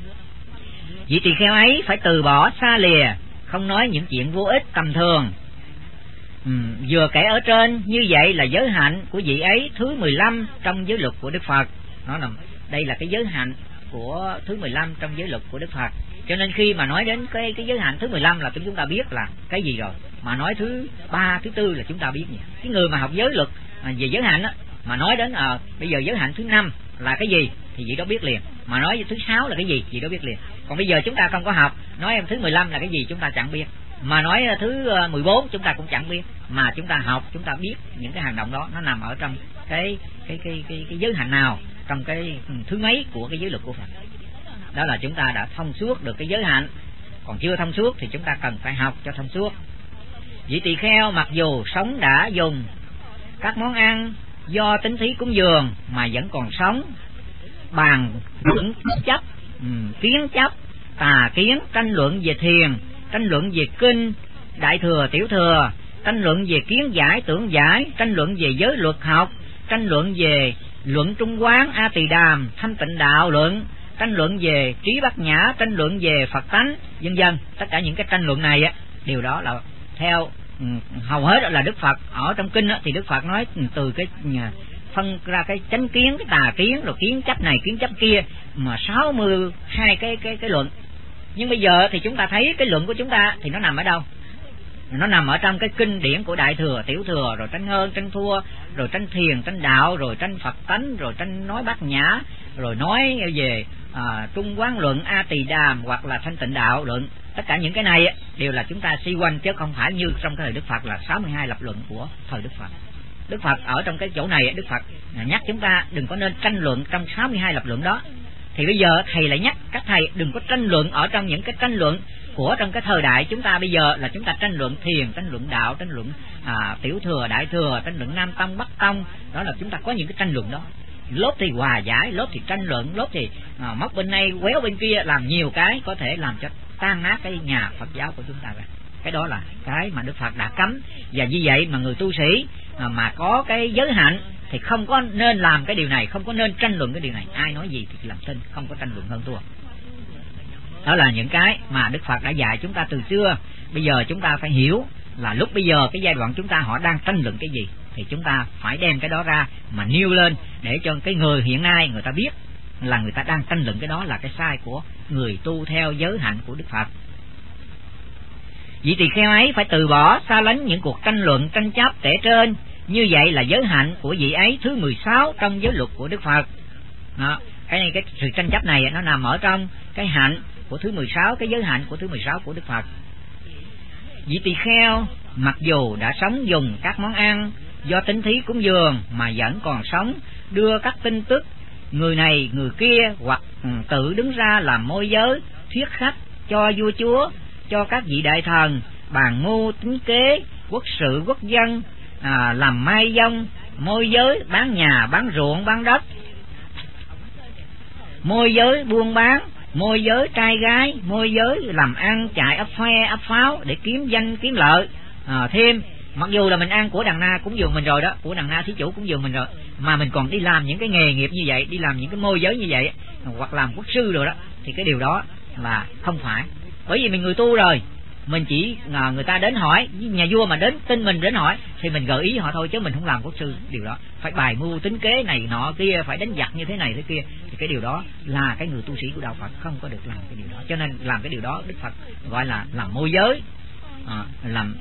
Vị tỳ kheo ấy phải từ bỏ xa lìa, không nói những chuyện vô ích tầm thường. Vừa kể ở trên như vậy là giới hạnh của vị ấy thứ 15 trong giới luật của Đức Phật. Nó là đây là cái giới hạnh của thứ 15 trong giới luật của Đức Phật. Cho nên khi mà nói đến cái giới hạnh thứ 15 là chúng ta biết là cái gì rồi. Mà nói thứ 3, thứ 4 là chúng ta biết gì. Cái người mà học giới luật về giới hạnh á, mà nói đến bây giờ giới hạnh thứ 5 là cái gì thì vị đó biết liền. Mà nói thứ 6 là cái gì vị đó biết liền. Còn bây giờ chúng ta không có học, nói em thứ 15 là cái gì chúng ta chẳng biết. Mà nói thứ 14 chúng ta cũng chẳng biết. Mà chúng ta học, chúng ta biết những cái hành động đó nó nằm ở trong cái giới hạnh nào, trong cái thứ mấy của cái giới luật của Phật. Đó là chúng ta đã thông suốt được cái giới hạnh. Còn chưa thông suốt thì chúng ta cần phải học cho thông suốt. Vị tỳ kheo mặc dù sống đã dùng các món ăn do tín thí cúng dường mà vẫn còn sống, bàn vững chấp kiến chấp, tà kiến, tranh luận về thiền, tranh luận về kinh, đại thừa, tiểu thừa, tranh luận về kiến giải, tưởng giải, tranh luận về giới luật học, tranh luận về luận trung quán, A Tỳ Đàm, thanh tịnh đạo luận, tranh luận về trí bát nhã, tranh luận về Phật tánh, vân vân. Tất cả những cái tranh luận này á, điều đó là theo hầu hết là Đức Phật ở trong kinh á, thì Đức Phật nói từ cái phân ra cái chánh kiến, cái tà kiến, rồi kiến chấp này, kiến chấp kia, mà 62 cái luận. Nhưng bây giờ thì chúng ta thấy cái luận của chúng ta thì nó nằm ở đâu? Nó nằm ở trong cái kinh điển của đại thừa, tiểu thừa, rồi tranh hơn, tranh thua, rồi tranh thiền, tranh đạo, rồi tranh Phật tánh, rồi tranh nói bát nhã, rồi nói về trung quán luận, A Tỳ Đàm, hoặc là thanh tịnh đạo luận. Tất cả những cái này đều là chúng ta suy quanh, chứ không phải như trong cái thời Đức Phật là 62 lập luận của thời Đức Phật. Đức Phật ở trong cái chỗ này, Đức Phật nhắc chúng ta đừng có nên tranh luận trong 62 lập luận đó. Thì bây giờ thầy lại nhắc các thầy đừng có tranh luận ở trong những cái tranh luận của trong cái thời đại chúng ta bây giờ, là chúng ta tranh luận thiền, tranh luận đạo, tranh luận tiểu thừa, đại thừa, tranh luận Nam Tông, Bắc Tông. Đó là chúng ta có những cái tranh luận đó. Lớp thì hòa giải, lớp thì tranh luận, lớp thì móc bên này quéo bên kia, làm nhiều cái có thể làm cho tan nát cái nhà Phật giáo của chúng ta ra. Cái đó là cái mà Đức Phật đã cấm. Và như vậy mà người tu sĩ mà có cái giới hạnh thì không có nên làm cái điều này, không có nên tranh luận cái điều này. Ai nói gì thì làm tin, không có tranh luận hơn thua. Đó là những cái mà Đức Phật đã dạy chúng ta từ xưa. Bây giờ chúng ta phải hiểu là lúc bây giờ cái giai đoạn chúng ta họ đang tranh luận cái gì, thì chúng ta phải đem cái đó ra mà nêu lên để cho cái người hiện nay người ta biết là người ta đang tranh luận cái đó là cái sai của người tu theo giới hạnh của Đức Phật. Vị tỳ kheo ấy phải từ bỏ, xa lánh những cuộc tranh luận, tranh chấp kể trên. Như vậy là giới hạnh của vị ấy thứ 16 trong giới luật của Đức Phật. Đó, cái sự tranh chấp này nó nằm ở trong cái hạnh của thứ 16, cái giới hạnh của thứ 16 của Đức Phật. Vị tỳ kheo mặc dù đã sống dùng các món ăn do tín thí cúng dường mà vẫn còn sống, đưa các tin tức người này người kia, hoặc tự đứng ra làm môi giới, thuyết khách cho vua chúa, cho các vị đại thần, bàn mưu tính kế, quốc sự quốc dân, làm mai dông, môi giới bán nhà, bán ruộng, bán đất, môi giới buôn bán, môi giới trai gái, môi giới làm ăn chạy ấp phe ấp pháo để kiếm danh kiếm lợi. Thêm mặc dù là mình ăn của đàn na cúng dường mình rồi đó, của đàn na thí chủ cúng dường mình rồi, mà mình còn đi làm những cái nghề nghiệp như vậy, đi làm những cái môi giới như vậy, hoặc làm quốc sư rồi đó, thì cái điều đó là không phải. Bởi vì mình người tu rồi, mình chỉ người ta đến hỏi, nhà vua mà đến tin mình đến hỏi thì mình gợi ý họ thôi, chứ mình không làm quốc sư. Điều đó phải bài mưu tính kế này nọ kia, phải đánh giặc như thế này thế kia, thì cái điều đó là cái người tu sĩ của đạo Phật không có được làm cái điều đó. Cho nên làm cái điều đó Đức Phật gọi là làm môi giới, làm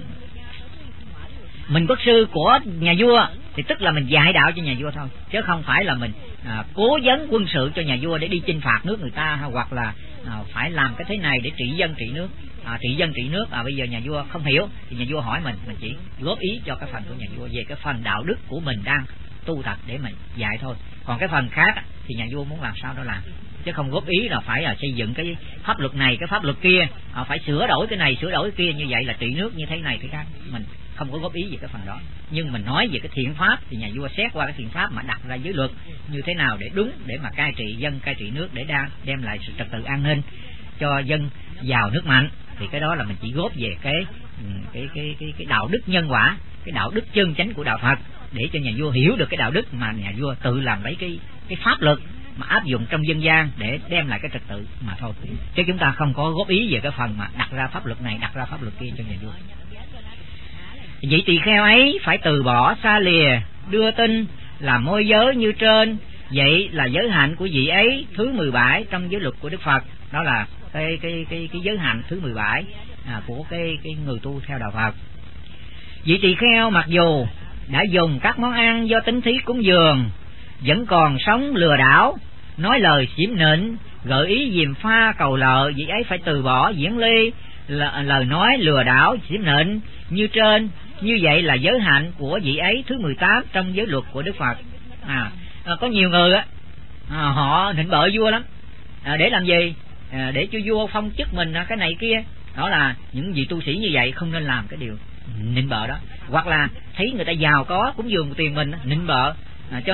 mình quốc sư của nhà vua thì tức là mình dạy đạo cho nhà vua thôi, chứ không phải là mình cố vấn quân sự cho nhà vua để đi chinh phạt nước người ta, hoặc là phải làm cái thế này để trị dân trị nước. Trị dân trị nước bây giờ nhà vua không hiểu thì nhà vua hỏi mình chỉ góp ý cho cái phần của nhà vua về cái phần đạo đức của mình đang tu tập để mình dạy thôi. Còn cái phần khác thì nhà vua muốn làm sao đó làm, chứ không góp ý là phải xây dựng cái pháp luật này, cái pháp luật kia, phải sửa đổi cái này, sửa đổi cái kia, như vậy là trị nước như thế này thế khác. Mình không có góp ý về cái phần đó, nhưng mình nói về cái thiện pháp thì nhà vua xét qua cái thiện pháp mà đặt ra giới luật như thế nào để đúng, để mà cai trị dân, cai trị nước, để đem lại sự trật tự an ninh cho dân giàu nước mạnh. Thì cái đó là mình chỉ góp về cái đạo đức nhân quả, cái đạo đức chân chánh của đạo Phật, để cho nhà vua hiểu được cái đạo đức mà nhà vua tự làm lấy cái pháp luật mà áp dụng trong dân gian để đem lại cái trật tự mà thôi. Chứ chúng ta không có góp ý về cái phần mà đặt ra pháp luật này, đặt ra pháp luật kia cho nhà vua. Vị tỳ kheo ấy phải từ bỏ, xa lìa, đưa tin, làm môi giới như trên. Vậy là giới hạnh của vị ấy thứ 17 trong giới luật của Đức Phật. Đó là cái giới hạnh thứ 17 của cái người tu theo đạo Phật. Vị tỳ kheo mặc dù đã dùng các món ăn do tín thí cúng dường, vẫn còn sống lừa đảo, nói lời xiểm nịnh, gợi ý gièm pha cầu lợi, vị ấy phải từ bỏ diễn ly lời nói lừa đảo xiểm nịnh như trên. Như vậy là giới hạnh của vị ấy thứ 18 trong giới luật của Đức Phật. Có nhiều người họ nịnh bợ vua lắm, để làm gì? Để cho vua phong chức mình cái này kia. Đó là những vị tu sĩ như vậy không nên làm cái điều nịnh bợ đó. Hoặc là thấy người ta giàu có cúng dường tiền mình nịnh bợ, cho nên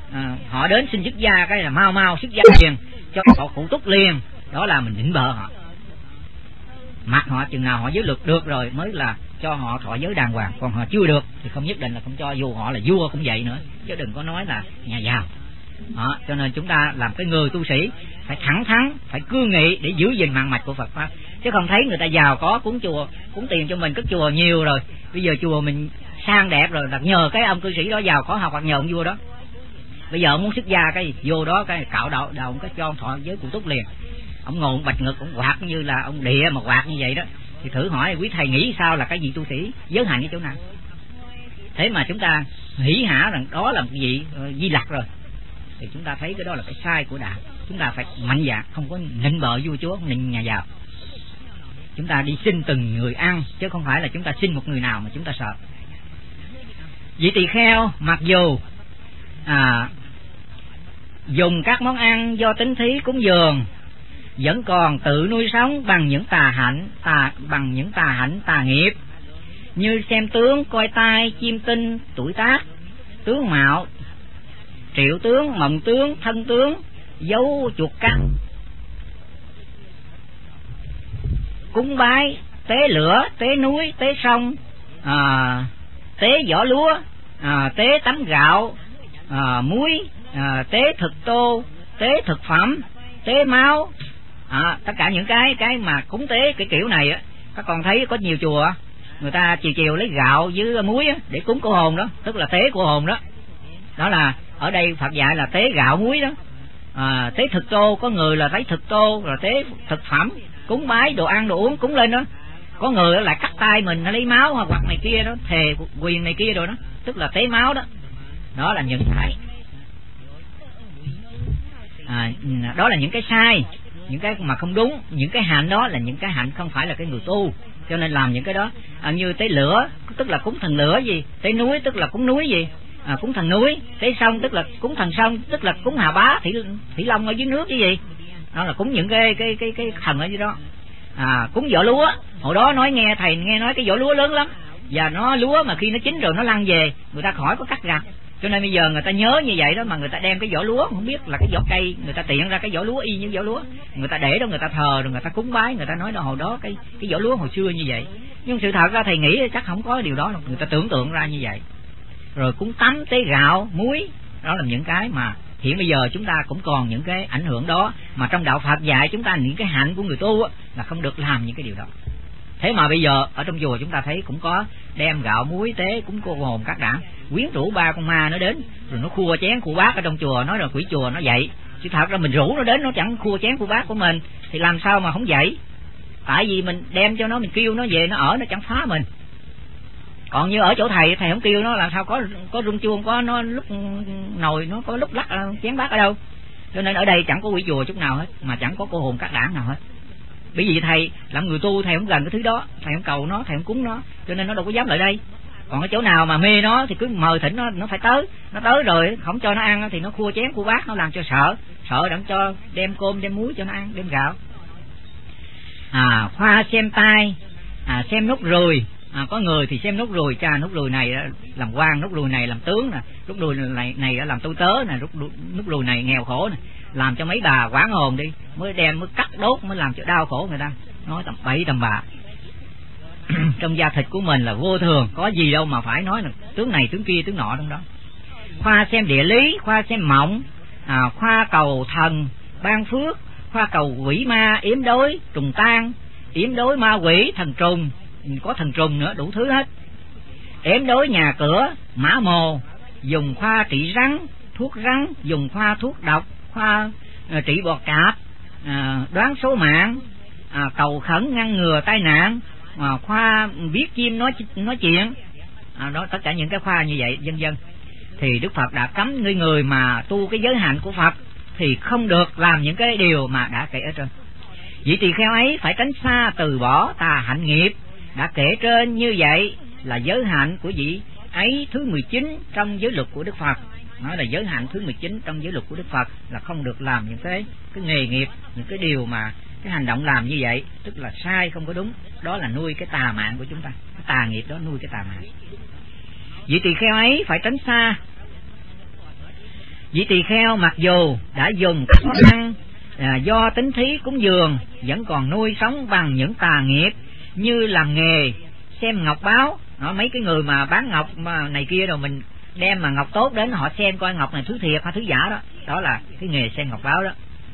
họ đến xin xuất gia cái là mau mau xuất gia liền, cho họ cụ túc liền, đó là mình nịnh bợ họ. Mặc họ chừng nào họ giới luật được rồi mới là cho họ thọ giới đàng hoàng, còn họ chưa được thì không nhất định là không cho, dù họ là vua cũng vậy nữa, chứ đừng có nói là nhà giàu. Đó, cho nên chúng ta làm cái người tu sĩ phải thẳng thắn, phải cương nghị để giữ gìn mạng mạch của Phật pháp, chứ không thấy người ta giàu có cúng chùa, cúng tiền cho mình, cất chùa nhiều rồi, bây giờ chùa mình sang đẹp rồi là nhờ cái ông cư sĩ đó giàu có học, hoặc nhờ ông vua đó. Bây giờ ông muốn xuất gia cái vô đó cái cạo đầu ông cái cho ông thọ giới cụ túc liền, ông ngồi bạch ngực, ông quạt như là ông địa mà quạt như vậy đó, thì thử hỏi quý thầy nghĩ sao là cái gì tu sĩ giới hạn cái chỗ nào? Thế mà chúng ta hỉ hả rằng đó là một vị Di Lặc rồi, thì chúng ta thấy cái đó là cái sai của đạo. Chúng ta phải mạnh dạn, không có nịnh bợ vua chúa, nịnh nhà giàu. Chúng ta đi xin từng người ăn, chứ không phải là chúng ta xin một người nào mà chúng ta sợ. Vị tỳ kheo mặc dù dùng các món ăn do tín thí cúng dường, vẫn còn tự nuôi sống bằng những tà hạnh tà nghiệp, như xem tướng, coi tai, chiêm tinh, tuổi tác, tướng mạo, triệu tướng, mộng tướng, thân tướng, dấu chuột cắt, cúng bái, tế lửa, tế núi, tế sông, tế vỏ lúa, tế tấm gạo, muối, tế thực tô, tế thực phẩm, tế máu, tất cả những cái mà cúng tế cái kiểu này á. Các con thấy có nhiều chùa người ta chiều lấy gạo với muối để cúng cô hồn đó, tức là tế cô hồn đó. Đó là ở đây Phật dạy là tế gạo muối đó. Tế thực tô, có người là lấy thực tô rồi tế thực phẩm, cúng bái đồ ăn đồ uống cúng lên đó. Có người lại cắt tay mình lấy máu hoặc này kia đó, thề quyền này kia rồi đó, tức là tế máu đó. Đó là những cái đó là những cái sai, những cái mà không đúng. Những cái hạnh đó là những cái hạnh không phải là cái người tu, cho nên làm những cái đó. Như tế lửa tức là cúng thần lửa gì, tế núi tức là cúng núi gì, cúng thần núi, tế sông tức là cúng thần sông, tức là cúng Hà Bá, Thủy Long ở dưới nước cái gì đó, là cúng những cái thần ở dưới đó. Cúng vỏ lúa, hồi đó thầy nghe nói cái vỏ lúa lớn lắm, và nó lúa mà khi nó chín rồi nó lăn về, người ta khỏi có cắt gặt, cho nên bây giờ người ta nhớ như vậy đó mà người ta đem cái vỏ lúa, không biết là cái vỏ cây, người ta tiện ra cái vỏ lúa y như vỏ lúa, người ta để đó, người ta thờ rồi người ta cúng bái, người ta nói đó hồi đó cái vỏ lúa hồi xưa như vậy. Nhưng sự thật ra thầy nghĩ chắc không có điều đó đâu, người ta tưởng tượng ra như vậy. Rồi cúng tắm, tế gạo, muối, đó là những cái mà hiện bây giờ chúng ta cũng còn những cái ảnh hưởng đó, mà trong đạo Phật dạy chúng ta những cái hạnh của người tu là không được làm những cái điều đó. Thế mà bây giờ ở trong chùa chúng ta thấy cũng có đem gạo muối tế cúng cô hồn các đảng, quyến rũ ba con ma nó đến rồi nó khua chén của bác ở trong chùa, nói là quỷ chùa nó vậy, chứ thật ra mình rủ nó đến nó chẳng khua chén của bác của mình thì làm sao mà không vậy? Tại vì mình đem cho nó, mình kêu nó về nó ở, nó chẳng phá mình. Còn như ở chỗ thầy không kêu nó làm sao có rung chuông, có nó lúc nồi nó có lúc lắc chén bát ở đâu. Cho nên ở đây chẳng có quỷ chùa chút nào hết, mà chẳng có cô hồn các đảng nào hết. Bởi vì thầy làm người tu, thầy không gần cái thứ đó, thầy không cầu nó, thầy không cúng nó, cho nên nó đâu có dám lại đây. Còn cái chỗ nào mà mê nó thì cứ mời thỉnh nó phải tới. Nó tới rồi không cho nó ăn thì nó khua chén của bác, nó làm cho sợ đặng cho đem cơm đem muối cho nó ăn, đem gạo. Khoa xem tai, xem nốt ruồi. Có người thì xem nốt ruồi, nốt ruồi này làm quan, nốt ruồi này làm tướng nè, nốt ruồi này làm tu tớ nè, nốt ruồi này nghèo khổ nè, làm cho mấy bà quán hồn đi, mới cắt đốt, mới làm cho đau khổ người ta, nói tầm bậy tầm bạ. Trong da thịt của mình là vô thường, có gì đâu mà phải nói là tướng này tướng kia tướng nọ trong đó. Khoa xem địa lý, khoa xem mộng, khoa cầu thần ban phước, khoa cầu quỷ ma yếm đối trùng tan, yếm đối ma quỷ thần trùng, có thần trùng nữa, đủ thứ hết. Yếm đối nhà cửa mã mồ, dùng khoa trị rắn, thuốc rắn, dùng khoa thuốc độc, khoa trị bọ cạp, đoán số mạng, cầu khẩn ngăn ngừa tai nạn, khoa biết chim nói chuyện, đó tất cả những cái khoa như vậy vân vân. Thì Đức Phật đã cấm người mà tu cái giới hạnh của Phật thì không được làm những cái điều mà đã kể ở trên. Vị tỳ kheo ấy phải tránh xa, từ bỏ tà hạnh nghiệp đã kể trên, như vậy là giới hạnh của vị ấy thứ 19 trong giới luật của Đức Phật. Nói là giới hạnh thứ 19 trong giới luật của Đức Phật là không được làm những cái nghề nghiệp, những cái điều mà cái hành động làm như vậy, tức là sai, không có đúng. Đó là nuôi cái tà mạng của chúng ta, cái tà nghiệp đó nuôi cái tà mạng. Vị tỳ kheo ấy phải tránh xa. Vị tỳ kheo mặc dù đã dùng các món ăn do tính thí cúng dường, vẫn còn nuôi sống bằng những tà nghiệp như làm nghề xem ngọc báo. Mấy cái người mà bán ngọc mà này kia rồi mình đem mà ngọc tốt đến họ xem coi ngọc này thứ thiệt hay thứ giả đó, đó là cái nghề xem ngọc báo đó.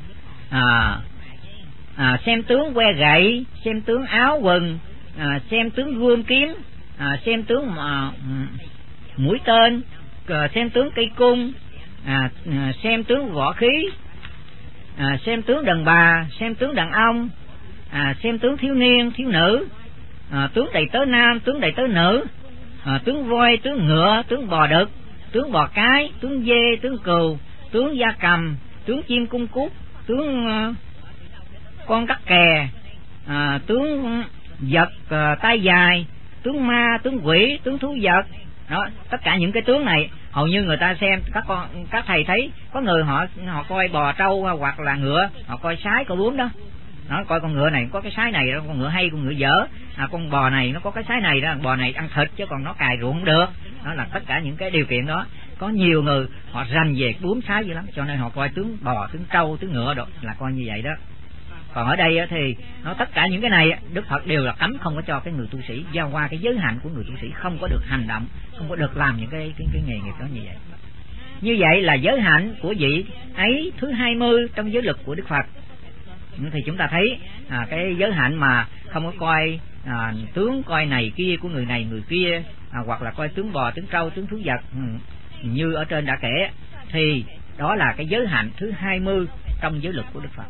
Xem tướng que gậy, xem tướng áo quần, xem tướng gươm kiếm, xem tướng mũi tên, xem tướng cây cung, xem tướng võ khí, xem tướng đàn bà, xem tướng đàn ông, xem tướng thiếu niên thiếu nữ, tướng đầy tớ nam, tướng đầy tớ nữ, tướng voi, tướng ngựa, tướng bò đực, tướng bò cái, tướng dê, tướng cừu, tướng gia cầm, tướng chim cung cút, tướng con cắt kè, tướng vật tay dài, tướng ma, tướng quỷ, tướng thú vật. Đó, tất cả những cái tướng này hầu như người ta xem, các thầy thấy có người họ coi bò trâu hoặc là ngựa, họ coi sái coi bướm đó. Nó coi con ngựa này có cái sái này đó, con ngựa hay con ngựa dở, con bò này nó có cái sái này đó, bò này ăn thịt chứ còn nó cài ruộng không được. Đó là tất cả những cái điều kiện đó. Có nhiều người họ rành về bướm sái dữ lắm, cho nên họ coi tướng bò, tướng trâu, tướng ngựa đó là coi như vậy đó. Còn ở đây thì nó tất cả những cái này Đức Phật đều là cấm, không có cho cái người tu sĩ giao qua cái giới hạn của người tu sĩ, không có được hành động, không có được làm những cái nghề nghiệp đó như vậy. Như vậy là giới hạn của vị ấy thứ 20 trong giới luật của Đức Phật. Thì chúng ta thấy cái giới hạn mà không có coi tướng coi này kia của người này người kia, hoặc là coi tướng bò, tướng trâu, tướng thú vật như ở trên đã kể, thì đó là cái giới hạn thứ 20 trong giới luật của Đức Phật.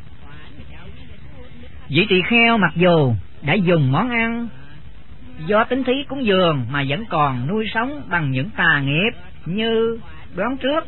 Vị tỳ kheo mặc dù đã dùng món ăn do tính thí cúng dường mà vẫn còn nuôi sống bằng những tà nghiệp như đoán trước: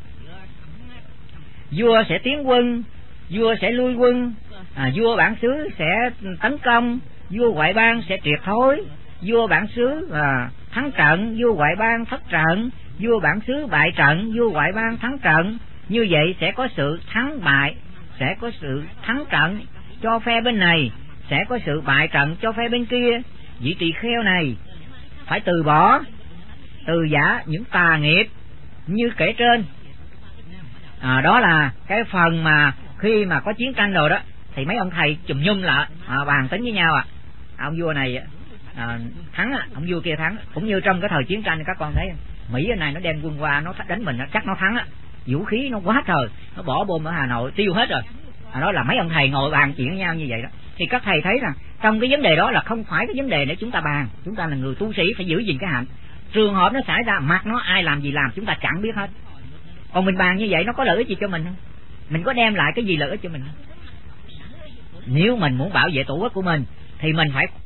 vua sẽ tiến quân, vua sẽ lui quân, vua bản xứ sẽ tấn công, vua ngoại bang sẽ triệt thối, vua bản xứ thắng trận, vua ngoại bang thất trận, vua bản xứ bại trận, vua ngoại bang thắng trận. Như vậy sẽ có sự thắng bại, sẽ có sự thắng trận cho phe bên này, sẽ có sự bại trận cho phe bên kia. Vị tỳ kheo này phải từ bỏ, từ giả những tà nghiệp như kể trên. Đó là cái phần mà khi mà có chiến tranh rồi đó, thì mấy ông thầy chùm nhum lại bàn tính với nhau ông vua này thắng, ông vua kia thắng. Cũng như trong cái thời chiến tranh các con thấy Mỹ này nó đem quân qua, nó đánh mình chắc nó thắng vũ khí nó quá trời, nó bỏ bom ở Hà Nội tiêu hết rồi. Đó là mấy ông thầy ngồi bàn chuyện với nhau như vậy đó. Thì các thầy thấy rằng trong cái vấn đề đó là không phải cái vấn đề để chúng ta bàn. Chúng ta là người tu sĩ phải giữ gìn cái hạnh. Trường hợp nó xảy ra mặc nó ai làm gì làm chúng ta chẳng biết hết. Còn mình bàn như vậy nó có lợi ích gì cho mình không? Mình có đem lại cái gì lợi ích cho mình không? Nếu mình muốn bảo vệ tổ quốc của mình thì mình phải